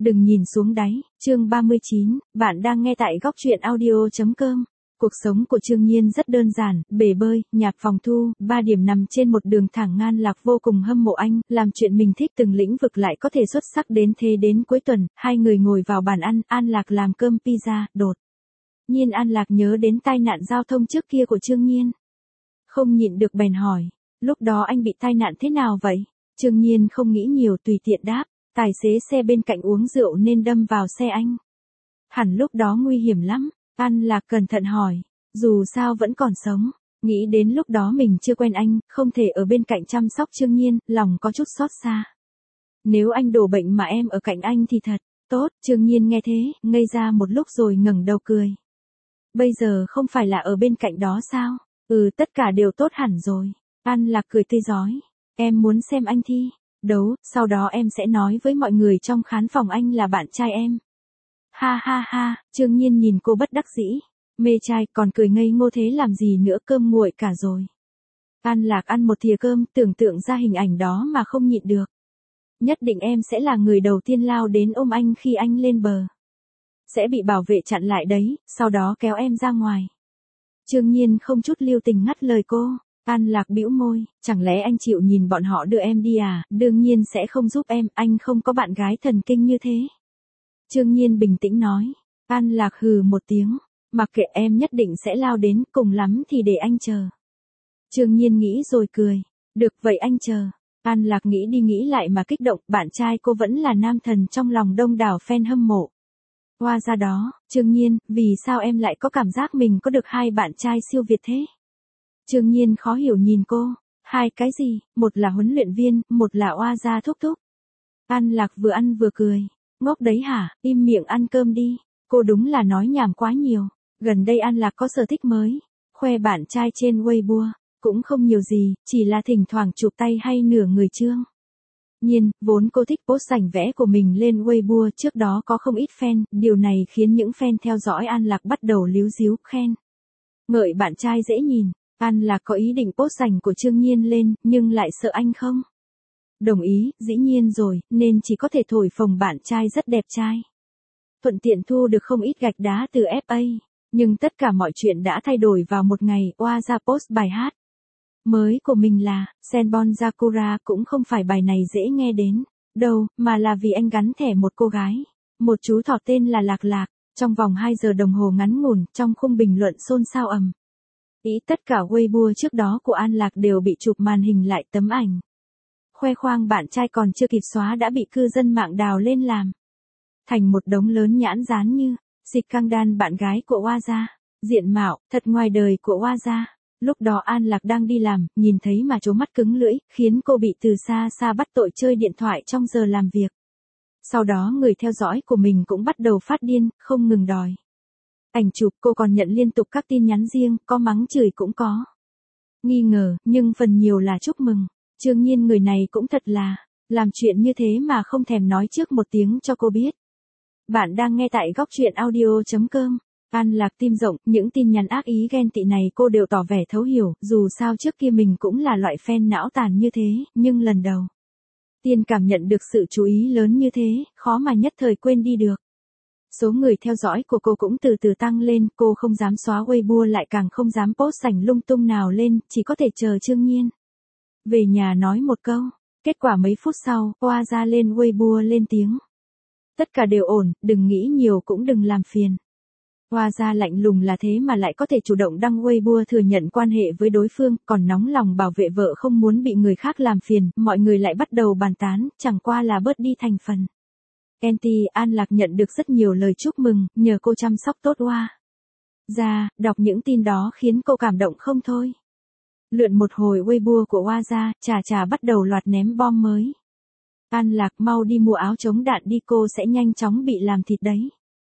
Đừng nhìn xuống đáy, chương 39, bạn đang nghe tại góc truyện audio.com. Cuộc sống của Trương Nhiên rất đơn giản, bể bơi, nhà phòng thu, 3 điểm nằm trên một đường thẳng An Lạc vô cùng hâm mộ anh, làm chuyện mình thích từng lĩnh vực lại có thể xuất sắc đến thế. Đến cuối tuần, hai người ngồi vào bàn ăn, An Lạc làm cơm pizza, đột nhiên An Lạc nhớ đến tai nạn giao thông trước kia của Trương Nhiên. Không nhịn được bèn hỏi, lúc đó anh bị tai nạn thế nào vậy? Trương Nhiên không nghĩ nhiều tùy tiện đáp, tài xế xe bên cạnh uống rượu nên đâm vào xe anh. Hẳn lúc đó nguy hiểm lắm. An Lạc cẩn thận hỏi, dù sao vẫn còn sống, nghĩ đến lúc đó mình chưa quen anh, không thể ở bên cạnh chăm sóc Trương Nhiên, lòng có chút xót xa. Nếu anh đổ bệnh mà em ở cạnh anh thì thật tốt. Trương Nhiên nghe thế, ngây ra một lúc rồi ngẩng đầu cười. Bây giờ không phải là ở bên cạnh đó sao? Tất cả đều tốt hẳn rồi. An Lạc cười tươi rói, em muốn xem anh thi đấu, sau đó em sẽ nói với mọi người trong khán phòng anh là bạn trai em. Ha ha ha, Trương Nhiên nhìn cô bất đắc dĩ, mê trai còn cười ngây ngô thế làm gì nữa, cơm nguội cả rồi. An Lạc ăn một thìa cơm, tưởng tượng ra hình ảnh đó mà không nhịn được. Nhất định em sẽ là người đầu tiên lao đến ôm anh khi anh lên bờ. Sẽ bị bảo vệ chặn lại đấy, sau đó kéo em ra ngoài. Trương Nhiên không chút lưu tình ngắt lời cô. An Lạc bĩu môi, chẳng lẽ anh chịu nhìn bọn họ đưa em đi à? Đương nhiên sẽ không giúp em, anh không có bạn gái thần kinh như thế. Trương Nhiên bình tĩnh nói. An Lạc hừ một tiếng, mặc kệ, em nhất định sẽ lao đến, cùng lắm thì để anh chờ. Trương Nhiên nghĩ rồi cười, được vậy anh chờ. An Lạc nghĩ đi nghĩ lại mà kích động, bạn trai cô vẫn là nam thần trong lòng đông đảo fan hâm mộ. Hoa ra đó, Trương Nhiên, vì sao em lại có cảm giác mình có được hai bạn trai siêu việt thế? Trương Nhiên khó hiểu nhìn cô, hai cái gì, một là huấn luyện viên, một là oa gia thúc thúc. An Lạc vừa ăn vừa cười, ngốc đấy hả, im miệng ăn cơm đi, cô đúng là nói nhảm quá nhiều. Gần đây An Lạc có sở thích mới, khoe bạn trai trên Weibo, cũng không nhiều gì, chỉ là thỉnh thoảng chụp tay hay nửa người Trương Nhiên, vốn cô thích post ảnh vẽ của mình lên Weibo, trước đó có không ít fan, điều này khiến những fan theo dõi An Lạc bắt đầu líu díu, khen ngợi bạn trai dễ nhìn. An Lạc có ý định post ảnh của Trương Nhiên lên, nhưng lại sợ anh không đồng ý, dĩ nhiên rồi, nên chỉ có thể thổi phồng bạn trai rất đẹp trai. Thuận tiện thu được không ít gạch đá từ FA. Nhưng tất cả mọi chuyện đã thay đổi vào một ngày, oa ra post bài hát mới của mình là Senbon Sakura, cũng không phải bài này dễ nghe đến đâu, mà là vì anh gắn thẻ một cô gái, một chú thỏ tên là Lạc Lạc. Trong vòng 2 giờ đồng hồ ngắn ngủn, trong khung bình luận xôn xao ầm ĩ, tất cả Weibo trước đó của An Lạc đều bị chụp màn hình lại tấm ảnh khoe khoang bạn trai, còn chưa kịp xóa đã bị cư dân mạng đào lên làm thành một đống lớn nhãn dán như Dịch Căng Đan, bạn gái của Oa gia, diện mạo thật ngoài đời của Oa gia. Lúc đó An Lạc đang đi làm, nhìn thấy mà trố mắt cứng lưỡi, khiến cô bị từ xa xa bắt tội chơi điện thoại trong giờ làm việc. Sau đó người theo dõi của mình cũng bắt đầu phát điên, không ngừng đòi ảnh chụp. Cô còn nhận liên tục các tin nhắn riêng, có mắng chửi cũng có nghi ngờ, nhưng phần nhiều là chúc mừng. Trương Nhiên người này cũng thật là làm chuyện như thế mà không thèm nói trước một tiếng cho cô biết. Bạn đang nghe tại góc truyện audio.com. An Lạc tim rộng, những tin nhắn ác ý ghen tị này cô đều tỏ vẻ thấu hiểu, dù sao trước kia mình cũng là loại fan não tàn như thế, nhưng lần đầu tiên cảm nhận được sự chú ý lớn như thế, khó mà nhất thời quên đi được. Số người theo dõi của cô cũng từ từ tăng lên, cô không dám xóa Weibo, lại càng không dám post ảnh lung tung nào lên, chỉ có thể chờ Trương Nhiên về nhà nói một câu. Kết quả mấy phút sau, oa ra lên Weibo lên tiếng. Tất cả đều ổn, đừng nghĩ nhiều cũng đừng làm phiền. Oa ra lạnh lùng là thế mà lại có thể chủ động đăng Weibo thừa nhận quan hệ với đối phương, còn nóng lòng bảo vệ vợ không muốn bị người khác làm phiền, mọi người lại bắt đầu bàn tán, chẳng qua là bớt đi thành phần anti. An Lạc nhận được rất nhiều lời chúc mừng, nhờ cô chăm sóc tốt Oa ra, đọc những tin đó khiến cô cảm động không thôi. Lượn một hồi Weibo của Oa ra, chà bắt đầu loạt ném bom mới. An Lạc mau đi mua áo chống đạn đi, cô sẽ nhanh chóng bị làm thịt đấy.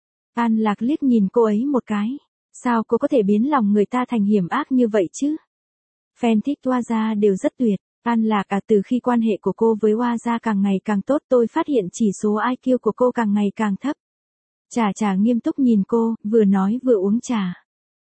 An Lạc liếc nhìn cô ấy một cái. Sao cô có thể biến lòng người ta thành hiểm ác như vậy chứ? Fan thích Oa ra đều rất tuyệt. An Lạc từ khi quan hệ của cô với Oa ra càng ngày càng tốt, tôi phát hiện chỉ số IQ của cô càng ngày càng thấp. Chà nghiêm túc nhìn cô, vừa nói vừa uống trà.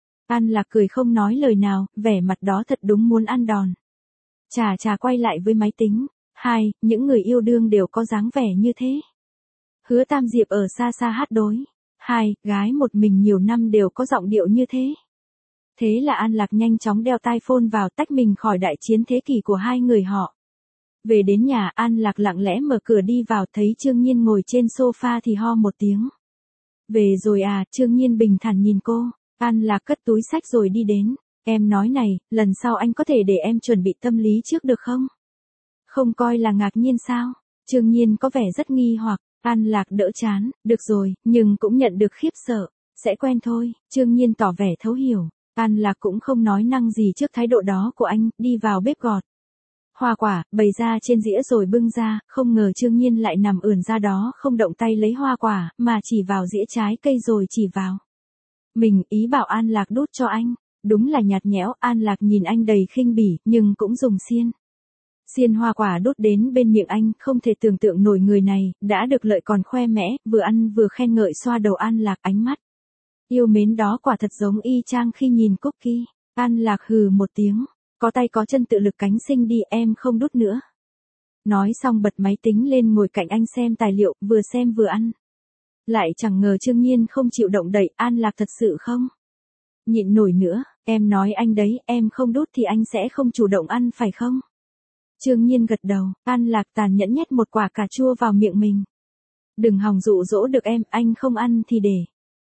An Lạc cười không nói lời nào, vẻ mặt đó thật đúng muốn ăn đòn. Chà quay lại với máy tính. Những người yêu đương đều có dáng vẻ như thế. Hứa Tam Diệp ở xa xa hát đối. Hai gái một mình nhiều năm đều có giọng điệu như thế. Thế là An Lạc nhanh chóng đeo tai phone vào, tách mình khỏi đại chiến thế kỷ của hai người họ. Về đến nhà, An Lạc lặng lẽ mở cửa đi vào, thấy Trương Nhiên ngồi trên sofa thì ho một tiếng. Về rồi à? Trương Nhiên bình thản nhìn cô. An Lạc cất túi xách rồi đi đến. Em nói này, lần sau anh có thể để em chuẩn bị tâm lý trước được không? Không coi là ngạc nhiên sao? Trương Nhiên có vẻ rất nghi hoặc. An Lạc đỡ chán. Được rồi, nhưng cũng nhận được khiếp sợ. Sẽ quen thôi. Trương Nhiên tỏ vẻ thấu hiểu. An Lạc cũng không nói năng gì trước thái độ đó của anh, đi vào bếp gọt hoa quả, bày ra trên dĩa rồi bưng ra, không ngờ Trương Nhiên lại nằm ườn ra đó không động tay lấy hoa quả, mà chỉ vào dĩa trái cây rồi chỉ vào. Mình ý bảo An Lạc đút cho anh. Đúng là nhạt nhẽo. An Lạc nhìn anh đầy khinh bỉ, nhưng cũng dùng xiên. Xiên hoa quả đút đến bên miệng anh, không thể tưởng tượng nổi người này, đã được lợi còn khoe mẽ, vừa ăn vừa khen ngợi xoa đầu An Lạc, ánh mắt yêu mến đó quả thật giống y chang khi nhìn Cookie. An Lạc hừ một tiếng. Có tay có chân tự lực cánh sinh đi, em không đút nữa. Nói xong bật máy tính lên ngồi cạnh anh xem tài liệu, vừa xem vừa ăn. Lại chẳng ngờ Trương Nhiên không chịu động đậy. An Lạc thật sự không nhịn nổi nữa. Em nói anh đấy, em không đút thì anh sẽ không chủ động ăn phải không? Trương Nhiên gật đầu. An Lạc tàn nhẫn nhét một quả cà chua vào miệng mình. Đừng hòng dụ dỗ được em, anh không ăn thì để.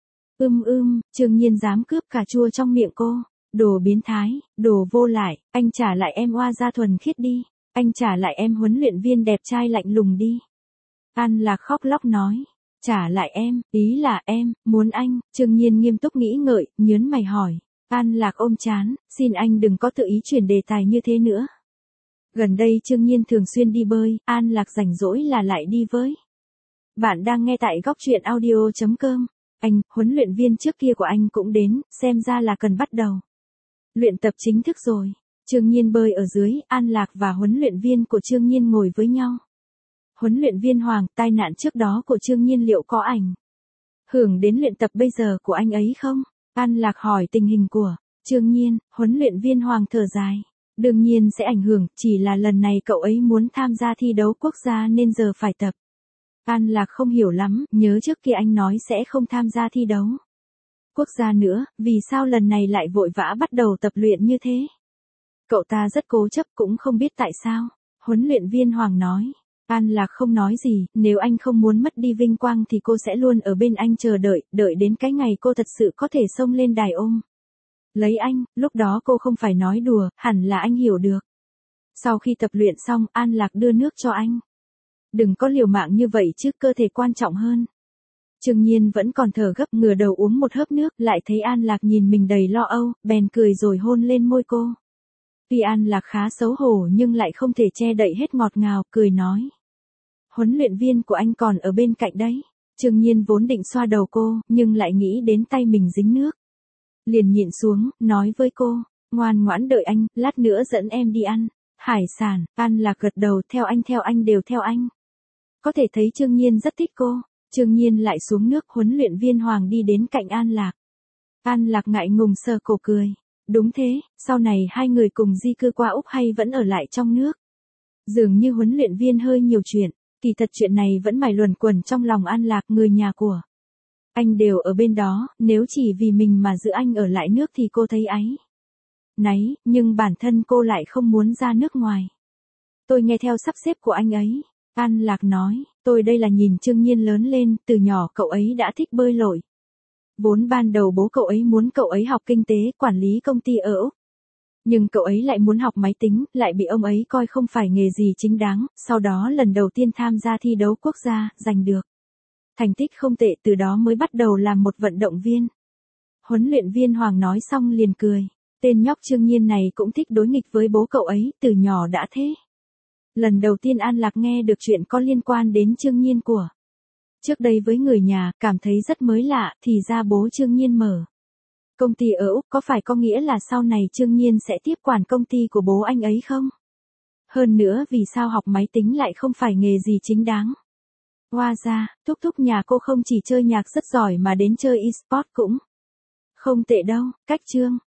Trương Nhiên dám cướp cà chua trong miệng cô. Đồ biến thái, đồ vô lại, anh trả lại em oa gia thuần khiết đi. Anh trả lại em huấn luyện viên đẹp trai lạnh lùng đi. An Lạc khóc lóc nói. Trả lại em, ý là em, muốn anh. Trương Nhiên nghiêm túc nghĩ ngợi, nhớn mày hỏi. An Lạc ôm chán, xin anh đừng có tự ý chuyển đề tài như thế nữa. Gần đây Trương Nhiên thường xuyên đi bơi, An Lạc rảnh rỗi là lại đi với. Bạn đang nghe tại góc truyện audio.com. Anh, huấn luyện viên trước kia của anh cũng đến, xem ra là cần bắt đầu luyện tập chính thức rồi. Trương Nhiên bơi ở dưới, An Lạc và huấn luyện viên của Trương Nhiên ngồi với nhau. Huấn luyện viên Hoàng, tai nạn trước đó của Trương Nhiên liệu có ảnh hưởng đến luyện tập bây giờ của anh ấy không? An Lạc hỏi tình hình của Trương Nhiên. Huấn luyện viên Hoàng thở dài. Đương nhiên sẽ ảnh hưởng, chỉ là lần này cậu ấy muốn tham gia thi đấu quốc gia nên giờ phải tập. An Lạc không hiểu lắm, nhớ trước kia anh nói sẽ không tham gia thi đấu quốc gia nữa, vì sao lần này lại vội vã bắt đầu tập luyện như thế? Cậu ta rất cố chấp, cũng không biết tại sao. Huấn luyện viên Hoàng nói. An Lạc không nói gì, nếu anh không muốn mất đi vinh quang thì cô sẽ luôn ở bên anh chờ đợi, đợi đến cái ngày cô thật sự có thể xông lên đài ôm lấy anh, lúc đó cô không phải nói đùa, hẳn là anh hiểu được. Sau khi tập luyện xong, An Lạc đưa nước cho anh. Đừng có liều mạng như vậy chứ, cơ thể quan trọng hơn. Trương Nhiên vẫn còn thở gấp, ngửa đầu uống một hớp nước, lại thấy An Lạc nhìn mình đầy lo âu, bèn cười rồi hôn lên môi cô. Tuy An Lạc khá xấu hổ nhưng lại không thể che đậy hết ngọt ngào, cười nói. Huấn luyện viên của anh còn ở bên cạnh đấy. Trương Nhiên vốn định xoa đầu cô, nhưng lại nghĩ đến tay mình dính nước. Liền nhịn xuống, nói với cô, ngoan ngoãn đợi anh, lát nữa dẫn em đi ăn hải sản. An Lạc gật đầu, theo anh đều theo anh. Có thể thấy Trương Nhiên rất thích cô. Trương Nhiên lại xuống nước, huấn luyện viên Hoàng đi đến cạnh An Lạc. An Lạc ngại ngùng sờ cổ cười. Đúng thế, sau này hai người cùng di cư qua Úc hay vẫn ở lại trong nước? Dường như huấn luyện viên hơi nhiều chuyện, kỳ thật chuyện này vẫn mải luẩn quẩn trong lòng An Lạc, người nhà của anh đều ở bên đó, nếu chỉ vì mình mà giữ anh ở lại nước thì cô thấy áy náy, nhưng bản thân cô lại không muốn ra nước ngoài. Tôi nghe theo sắp xếp của anh ấy. An Lạc nói, tôi đây là nhìn Trương Nhiên lớn lên, từ nhỏ cậu ấy đã thích bơi lội. Vốn ban đầu bố cậu ấy muốn cậu ấy học kinh tế, quản lý công ty ở Úc. Nhưng cậu ấy lại muốn học máy tính, lại bị ông ấy coi không phải nghề gì chính đáng, sau đó lần đầu tiên tham gia thi đấu quốc gia, giành được thành tích không tệ, từ đó mới bắt đầu làm một vận động viên. Huấn luyện viên Hoàng nói xong liền cười. Tên nhóc Trương Nhiên này cũng thích đối nghịch với bố cậu ấy, từ nhỏ đã thế. Lần đầu tiên An Lạc nghe được chuyện có liên quan đến Trương Nhiên của trước đây với người nhà, cảm thấy rất mới lạ, thì ra bố Trương Nhiên mở công ty ở Úc, có phải có nghĩa là sau này Trương Nhiên sẽ tiếp quản công ty của bố anh ấy không? Hơn nữa vì sao học máy tính lại không phải nghề gì chính đáng? Hoa ra, thúc thúc nhà cô không chỉ chơi nhạc rất giỏi mà đến chơi e-sport cũng không tệ đâu. Cách Trương